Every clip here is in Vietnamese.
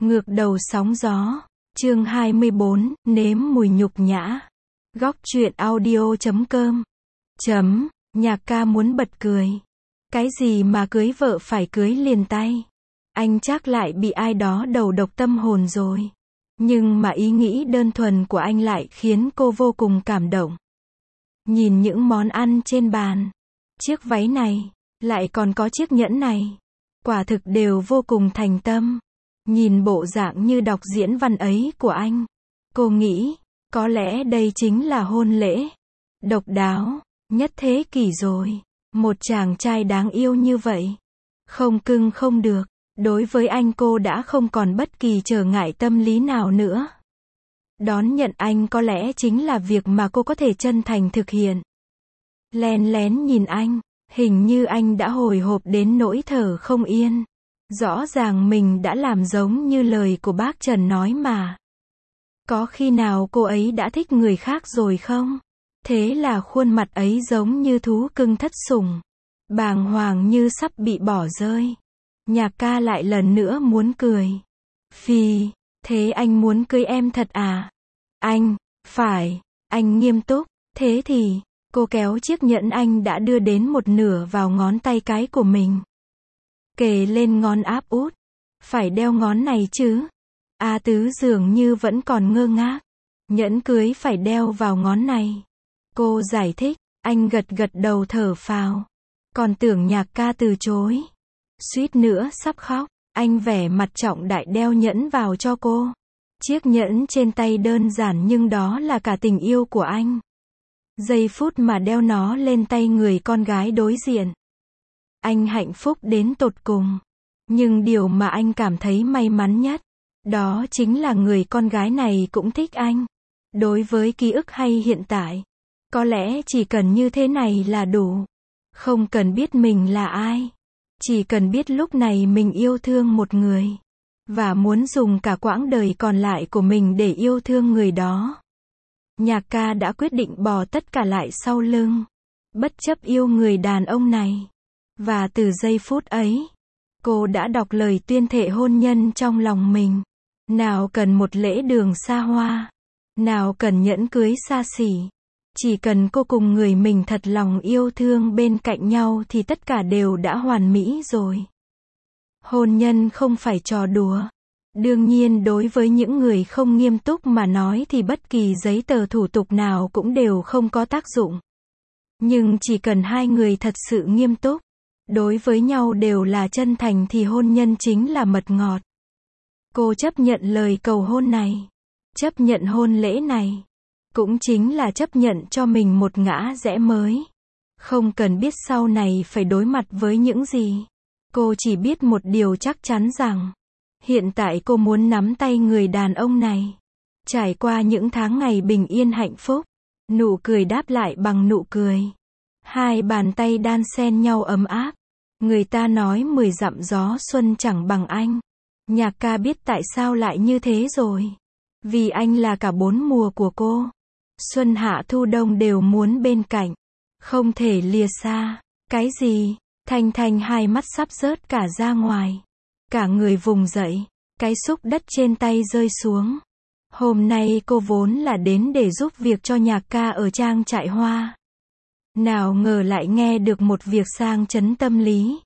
Ngược đầu sóng gió. Chương 24, nếm mùi nhục nhã. Góc truyện audio.com. Nhạc ca muốn bật cười. Cái gì mà cưới vợ phải cưới liền tay. Anh chắc lại bị ai đó đầu độc tâm hồn rồi. Nhưng mà ý nghĩ đơn thuần của anh lại khiến cô vô cùng cảm động. Nhìn những món ăn trên bàn, chiếc váy này, lại còn có chiếc nhẫn này. Quả thực đều vô cùng thành tâm. Nhìn bộ dạng như đọc diễn văn ấy của anh, cô nghĩ, có lẽ đây chính là hôn lễ. Độc đáo, nhất thế kỷ rồi. Một chàng trai đáng yêu như vậy. Không cưng không được. Đối với anh cô đã không còn bất kỳ trở ngại tâm lý nào nữa. Đón nhận anh có lẽ chính là việc mà cô có thể chân thành thực hiện. Len lén nhìn anh, hình như anh đã hồi hộp đến nỗi thở không yên. Rõ ràng mình đã làm giống như lời của bác Trần nói mà. Có khi nào cô ấy đã thích người khác rồi không? Thế là khuôn mặt ấy giống như thú cưng thất sủng. Bàng hoàng như sắp bị bỏ rơi. Nhạc ca lại lần nữa muốn cười. Phì, thế anh muốn cưới em thật à? Anh, phải, anh nghiêm túc. Thế thì, cô kéo chiếc nhẫn anh đã đưa đến một nửa vào ngón tay cái của mình. Kề lên ngón áp út. Phải đeo ngón này chứ? A Tứ dường như vẫn còn ngơ ngác. Nhẫn cưới phải đeo vào ngón này. Cô giải thích, anh gật gật đầu thở phào. Còn tưởng nhạc ca từ chối. Suýt nữa sắp khóc, anh vẻ mặt trọng đại đeo nhẫn vào cho cô. Chiếc nhẫn trên tay đơn giản nhưng đó là cả tình yêu của anh. Giây phút mà đeo nó lên tay người con gái đối diện. Anh hạnh phúc đến tột cùng. Nhưng điều mà anh cảm thấy may mắn nhất, đó chính là người con gái này cũng thích anh. Đối với ký ức hay hiện tại, có lẽ chỉ cần như thế này là đủ. Không cần biết mình là ai. Chỉ cần biết lúc này mình yêu thương một người. Và muốn dùng cả quãng đời còn lại của mình để yêu thương người đó. Nhạc ca đã quyết định bỏ tất cả lại sau lưng. Bất chấp yêu người đàn ông này. Và từ giây phút ấy, cô đã đọc lời tuyên thệ hôn nhân trong lòng mình. Nào cần một lễ đường xa hoa. Nào cần nhẫn cưới xa xỉ. Chỉ cần cô cùng người mình thật lòng yêu thương bên cạnh nhau thì tất cả đều đã hoàn mỹ rồi. Hôn nhân không phải trò đùa. Đương nhiên đối với những người không nghiêm túc mà nói thì bất kỳ giấy tờ thủ tục nào cũng đều không có tác dụng. Nhưng chỉ cần hai người thật sự nghiêm túc, đối với nhau đều là chân thành thì hôn nhân chính là mật ngọt. Cô chấp nhận lời cầu hôn này. Chấp nhận hôn lễ này. Cũng chính là chấp nhận cho mình một ngã rẽ mới. Không cần biết sau này phải đối mặt với những gì. Cô chỉ biết một điều chắc chắn rằng, hiện tại cô muốn nắm tay người đàn ông này. Trải qua những tháng ngày bình yên hạnh phúc. Nụ cười đáp lại bằng nụ cười. Hai bàn tay đan xen nhau ấm áp. Người ta nói 10 dặm gió xuân chẳng bằng anh. Nhạc ca biết tại sao lại như thế rồi. Vì anh là cả 4 mùa của cô. Xuân hạ thu đông đều muốn bên cạnh. Không thể lìa xa. Cái gì? Thanh Thanh hai mắt sắp rớt cả ra ngoài. Cả người vùng dậy. Cái xúc đất trên tay rơi xuống. Hôm nay cô vốn là đến để giúp việc cho nhạc ca ở trang trại hoa. Nào ngờ lại nghe được một việc sang chấn tâm lý.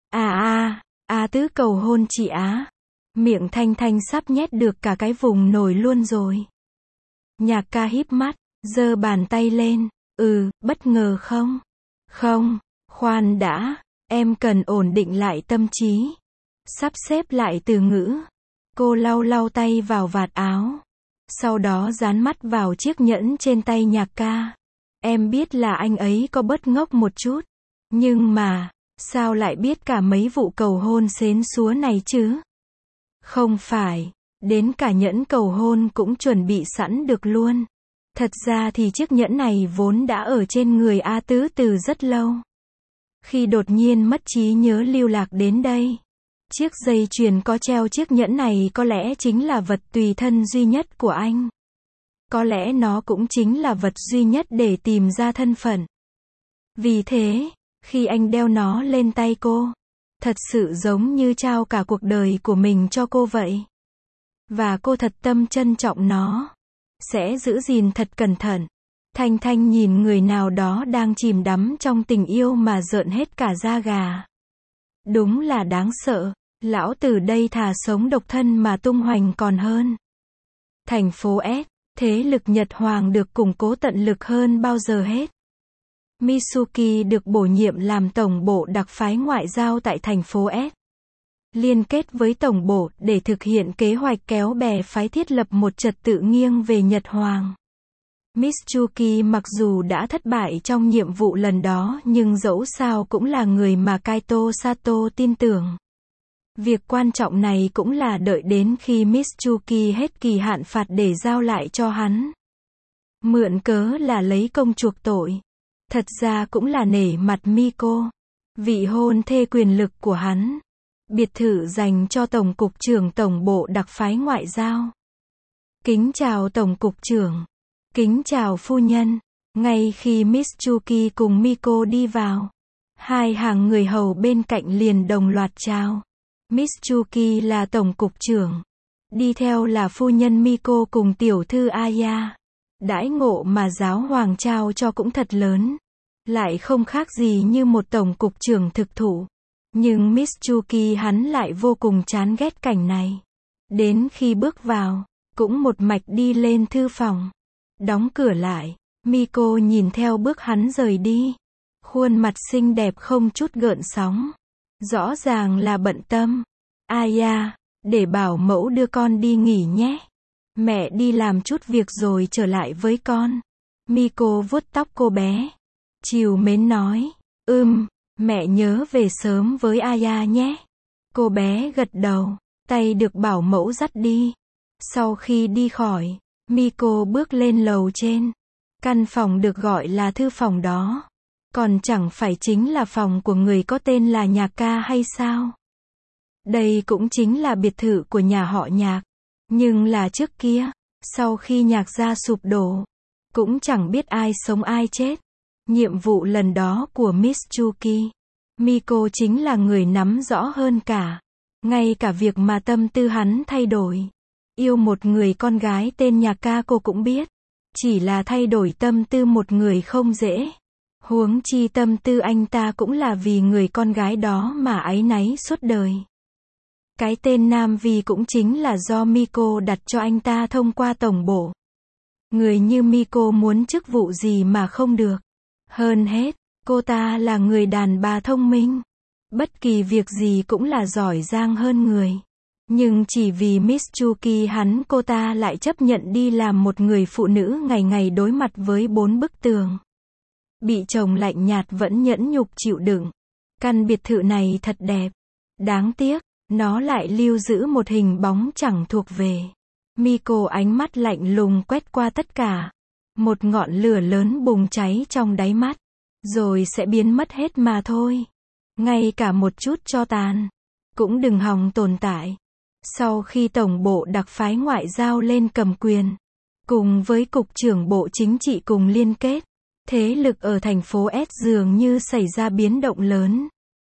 Tứ cầu hôn chị Á. Miệng Thanh Thanh sắp nhét được cả cái vùng nổi luôn rồi. Nhạc ca híp mắt, giơ bàn tay lên. Bất ngờ không? Không, khoan đã, em cần ổn định lại tâm trí. Sắp xếp lại từ ngữ. Cô lau lau tay vào vạt áo. Sau đó dán mắt vào chiếc nhẫn trên tay nhạc ca. Em biết là anh ấy có bớt ngốc một chút. Nhưng mà, sao lại biết cả mấy vụ cầu hôn xến xúa này chứ? Không phải, đến cả nhẫn cầu hôn cũng chuẩn bị sẵn được luôn. Thật ra thì chiếc nhẫn này vốn đã ở trên người A Tứ từ rất lâu. Khi đột nhiên mất trí nhớ lưu lạc đến đây. Chiếc dây chuyền có treo chiếc nhẫn này có lẽ chính là vật tùy thân duy nhất của anh. Có lẽ nó cũng chính là vật duy nhất để tìm ra thân phận. Vì thế, khi anh đeo nó lên tay cô, thật sự giống như trao cả cuộc đời của mình cho cô vậy. Và cô thật tâm trân trọng nó. Sẽ giữ gìn thật cẩn thận. Thanh Thanh nhìn người nào đó đang chìm đắm trong tình yêu mà rợn hết cả da gà. Đúng là đáng sợ. Lão tử đây thà sống độc thân mà tung hoành còn hơn. Thành phố S, thế lực Nhật Hoàng được củng cố tận lực hơn bao giờ hết. Mitsuki được bổ nhiệm làm tổng bộ đặc phái ngoại giao tại thành phố S. Liên kết với tổng bộ để thực hiện kế hoạch kéo bè phái thiết lập một trật tự nghiêng về Nhật Hoàng. Mitsuki mặc dù đã thất bại trong nhiệm vụ lần đó nhưng dẫu sao cũng là người mà Kaito Sato tin tưởng. Việc quan trọng này cũng là đợi đến khi Mitsuki hết kỳ hạn phạt để giao lại cho hắn. Mượn cớ là lấy công chuộc tội. Thật ra cũng là nể mặt Miko, vị hôn thê quyền lực của hắn. Biệt thự dành cho Tổng cục trưởng Tổng bộ đặc phái ngoại giao. Kính chào Tổng cục trưởng. Kính chào phu nhân. Ngay khi Mitsuki cùng Miko đi vào, hai hàng người hầu bên cạnh liền đồng loạt chào. Mitsuki là Tổng cục trưởng. Đi theo là phu nhân Miko cùng tiểu thư Aya. Đãi ngộ mà giáo hoàng trao cho cũng thật lớn. Lại không khác gì như một tổng cục trưởng thực thụ. Nhưng Mitsuki hắn lại vô cùng chán ghét cảnh này. Đến khi bước vào, cũng một mạch đi lên thư phòng. Đóng cửa lại, Miko nhìn theo bước hắn rời đi. Khuôn mặt xinh đẹp không chút gợn sóng. Rõ ràng là bận tâm. Aya, để bảo mẫu đưa con đi nghỉ nhé. Mẹ đi làm chút việc rồi trở lại với con. Miko vuốt tóc cô bé. Trìu mến nói. Mẹ nhớ về sớm với Aya nhé. Cô bé gật đầu. Tay được bảo mẫu dắt đi. Sau khi đi khỏi, Miko bước lên lầu trên. Căn phòng được gọi là thư phòng đó. Còn chẳng phải chính là phòng của người có tên là Nhạc Ca hay sao? Đây cũng chính là biệt thự của nhà họ Nhạc. Nhưng là trước kia, sau khi Nhạc gia sụp đổ, cũng chẳng biết ai sống ai chết. Nhiệm vụ lần đó của Mitsuki, Miko chính là người nắm rõ hơn cả. Ngay cả việc mà tâm tư hắn thay đổi. Yêu một người con gái tên Nhạc Ca cô cũng biết. Chỉ là thay đổi tâm tư một người không dễ. Huống chi tâm tư anh ta cũng là vì người con gái đó mà áy náy suốt đời. Cái tên Nam Vi cũng chính là do Miko đặt cho anh ta thông qua tổng bộ. Người như Miko muốn chức vụ gì mà không được. Hơn hết, cô ta là người đàn bà thông minh. Bất kỳ việc gì cũng là giỏi giang hơn người. Nhưng chỉ vì Mitsuki hắn cô ta lại chấp nhận đi làm một người phụ nữ ngày ngày đối mặt với 4 bức tường. Bị chồng lạnh nhạt vẫn nhẫn nhục chịu đựng. Căn biệt thự này thật đẹp. Đáng tiếc, nó lại lưu giữ một hình bóng chẳng thuộc về. Miko ánh mắt lạnh lùng quét qua tất cả. Một ngọn lửa lớn bùng cháy trong đáy mắt. Rồi sẽ biến mất hết mà thôi. Ngay cả một chút tro tàn cũng đừng hòng tồn tại. Sau khi tổng bộ đặc phái ngoại giao lên cầm quyền, cùng với cục trưởng bộ chính trị cùng liên kết, thế lực ở thành phố S dường như xảy ra biến động lớn.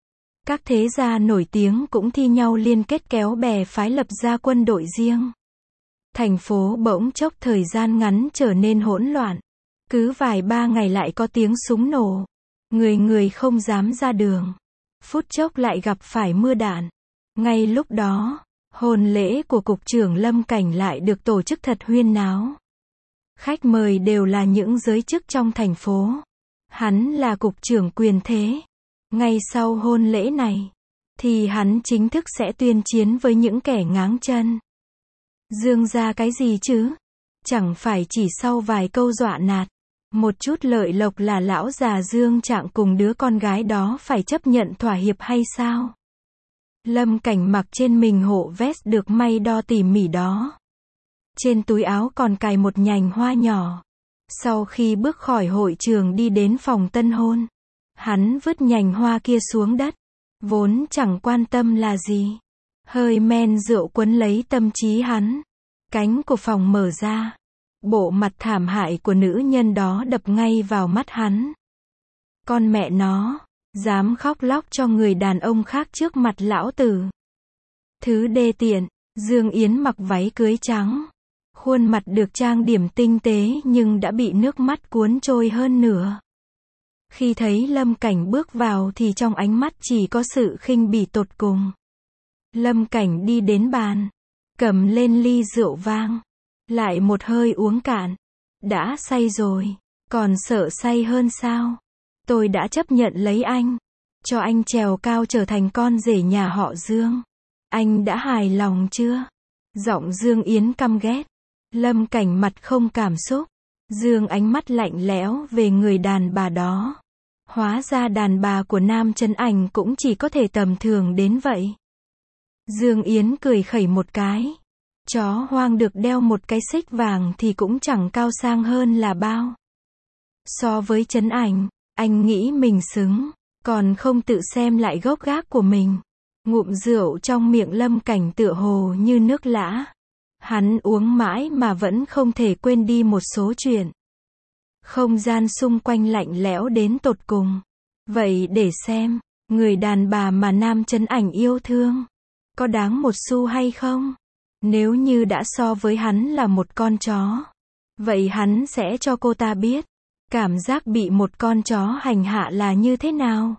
Các thế gia nổi tiếng cũng thi nhau liên kết kéo bè phái lập ra quân đội riêng. Thành phố bỗng chốc thời gian ngắn trở nên hỗn loạn. Cứ vài ba ngày lại có tiếng súng nổ. Người người không dám ra đường. Phút chốc lại gặp phải mưa đạn. Ngay lúc đó, hôn lễ của cục trưởng Lâm Cảnh lại được tổ chức thật huyên náo. Khách mời đều là những giới chức trong thành phố. Hắn là cục trưởng quyền thế. Ngay sau hôn lễ này, thì hắn chính thức sẽ tuyên chiến với những kẻ ngáng chân. Dương ra cái gì chứ? Chẳng phải chỉ sau vài câu dọa nạt, một chút lợi lộc là lão già Dương Trạng cùng đứa con gái đó phải chấp nhận thỏa hiệp hay sao? Lâm Cảnh mặc trên mình hộ vest được may đo tỉ mỉ đó. Trên túi áo còn cài một nhành hoa nhỏ. Sau khi bước khỏi hội trường đi đến phòng tân hôn, hắn vứt nhành hoa kia xuống đất. Vốn chẳng quan tâm là gì. Hơi men rượu quấn lấy tâm trí hắn. Cánh của phòng mở ra. Bộ mặt thảm hại của nữ nhân đó đập ngay vào mắt hắn. Con mẹ nó, dám khóc lóc cho người đàn ông khác trước mặt lão tử. Thứ đê tiện, Dương Yến mặc váy cưới trắng. Khuôn mặt được trang điểm tinh tế nhưng đã bị nước mắt cuốn trôi hơn nửa. Khi thấy Lâm Cảnh bước vào thì trong ánh mắt chỉ có sự khinh bỉ tột cùng. Lâm Cảnh đi đến bàn, cầm lên ly rượu vang, lại một hơi uống cạn. Đã say rồi, còn sợ say hơn sao? Tôi đã chấp nhận lấy anh, cho anh trèo cao trở thành con rể nhà họ Dương. Anh đã hài lòng chưa? Giọng Dương Yến căm ghét. Lâm Cảnh mặt không cảm xúc, dương ánh mắt lạnh lẽo về người đàn bà đó. Hóa ra đàn bà của Nam Chấn Ảnh cũng chỉ có thể tầm thường đến vậy. Dương Yến cười khẩy một cái. Chó hoang được đeo một cái xích vàng thì cũng chẳng cao sang hơn là bao. So với Chấn Ảnh, anh nghĩ mình xứng, còn không tự xem lại gốc gác của mình. Ngụm rượu trong miệng Lâm Cảnh tựa hồ như nước lã. Hắn uống mãi mà vẫn không thể quên đi một số chuyện. Không gian xung quanh lạnh lẽo đến tột cùng. Vậy để xem, người đàn bà mà Nam Chấn Ảnh yêu thương, có đáng một xu hay không? Nếu như đã so với hắn là một con chó, vậy hắn sẽ cho cô ta biết, cảm giác bị một con chó hành hạ là như thế nào.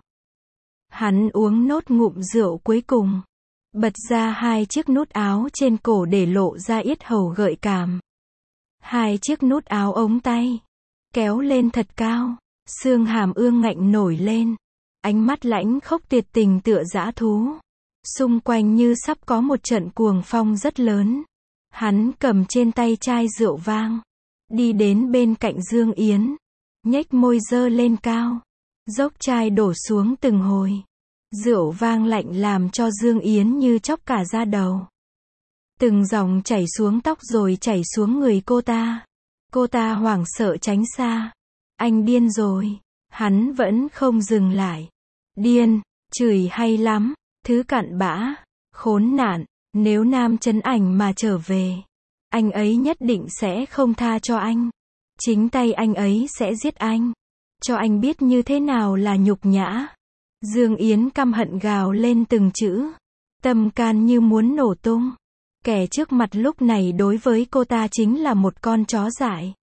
Hắn uống nốt ngụm rượu cuối cùng. Bật ra hai chiếc nút áo trên cổ để lộ ra yết hầu gợi cảm. Hai chiếc nút áo ống tay, kéo lên thật cao, xương hàm ương ngạnh nổi lên. Ánh mắt lãnh khốc tuyệt tình tựa dã thú. Xung quanh như sắp có một trận cuồng phong rất lớn. Hắn cầm trên tay chai rượu vang, đi đến bên cạnh Dương Yến, nhếch môi giơ lên cao, dốc chai đổ xuống từng hồi. Rượu vang lạnh làm cho Dương Yến như chóc cả da đầu. Từng dòng chảy xuống tóc rồi chảy xuống người cô ta. Cô ta hoảng sợ tránh xa. Anh điên rồi. Hắn vẫn không dừng lại. Điên, chửi hay lắm, thứ cặn bã, khốn nạn. Nếu Nam Chấn Ảnh mà trở về, anh ấy nhất định sẽ không tha cho anh. Chính tay anh ấy sẽ giết anh, cho anh biết như thế nào là nhục nhã. Dương Yến căm hận gào lên từng chữ, tâm can như muốn nổ tung. Kẻ trước mặt lúc này đối với cô ta chính là một con chó dại.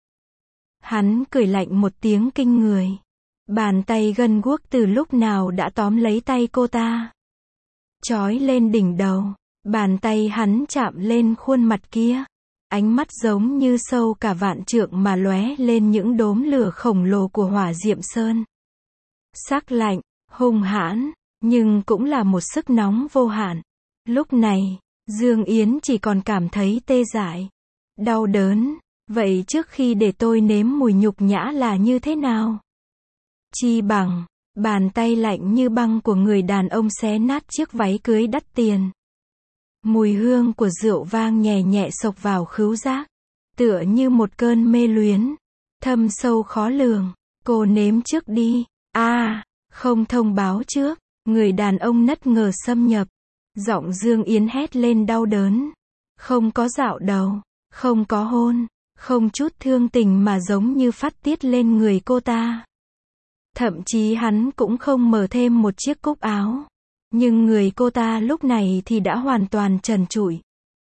Hắn cười lạnh một tiếng kinh người. Bàn tay gân guốc từ lúc nào đã tóm lấy tay cô ta, trói lên đỉnh đầu. Bàn tay hắn chạm lên khuôn mặt kia. Ánh mắt giống như sâu cả vạn trượng mà lóe lên những đốm lửa khổng lồ của hỏa diệm sơn. Sắc lạnh, hung hãn, nhưng cũng là một sức nóng vô hạn. Lúc này, Dương Yến chỉ còn cảm thấy tê dại, đau đớn. Vậy trước khi để tôi nếm mùi nhục nhã là như thế nào? Chi bằng, bàn tay lạnh như băng của người đàn ông xé nát chiếc váy cưới đắt tiền. Mùi hương của rượu vang nhẹ nhẹ xộc vào khứu giác, tựa như một cơn mê luyến, thâm sâu khó lường. Cô nếm trước đi. Không thông báo trước, người đàn ông bất ngờ xâm nhập. Giọng Dương Yến hét lên đau đớn. Không có dạo đầu, không có hôn, không chút thương tình mà giống như phát tiết lên người cô ta. Thậm chí hắn cũng không mở thêm một chiếc cúc áo. Nhưng người cô ta lúc này thì đã hoàn toàn trần trụi.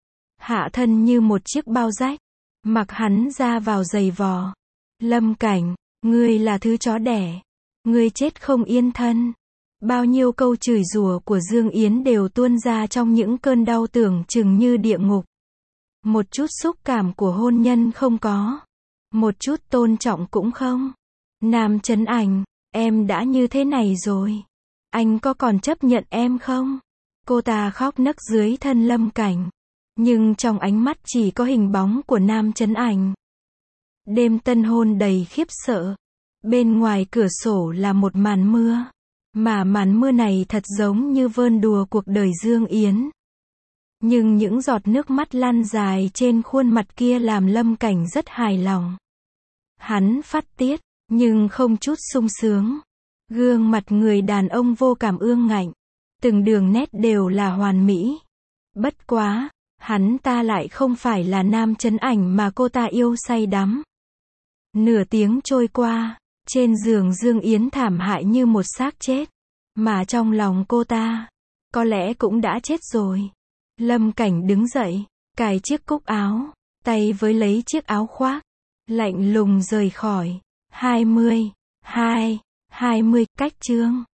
Hạ thân như một chiếc bao rách, mặc hắn ra vào giày vò. Lâm Cảnh, ngươi là thứ chó đẻ. Ngươi chết không yên thân. Bao nhiêu câu chửi rủa của Dương Yến đều tuôn ra trong những cơn đau tưởng chừng như địa ngục. Một chút xúc cảm của hôn nhân không có. Một chút tôn trọng cũng không. Nam Chấn Ảnh, em đã như thế này rồi. Anh có còn chấp nhận em không? Cô ta khóc nấc dưới thân Lâm Cảnh. Nhưng trong ánh mắt chỉ có hình bóng của Nam Chấn Ảnh. Đêm tân hôn đầy khiếp sợ. Bên ngoài cửa sổ là một màn mưa. Mà màn mưa này thật giống như vơn đùa cuộc đời Dương Yến. Nhưng những giọt nước mắt lăn dài trên khuôn mặt kia làm Lâm Cảnh rất hài lòng. Hắn phát tiết, nhưng không chút sung sướng. Gương mặt người đàn ông vô cảm ương ngạnh. Từng đường nét đều là hoàn mỹ. Bất quá, hắn ta lại không phải là Nam Chấn Ảnh mà cô ta yêu say đắm. Nửa tiếng trôi qua, trên giường Dương Yến thảm hại như một xác chết. Mà trong lòng cô ta, có lẽ cũng đã chết rồi. Lâm Cảnh đứng dậy, cài chiếc cúc áo, tay với lấy chiếc áo khoác, lạnh lùng rời khỏi. 20 cách chương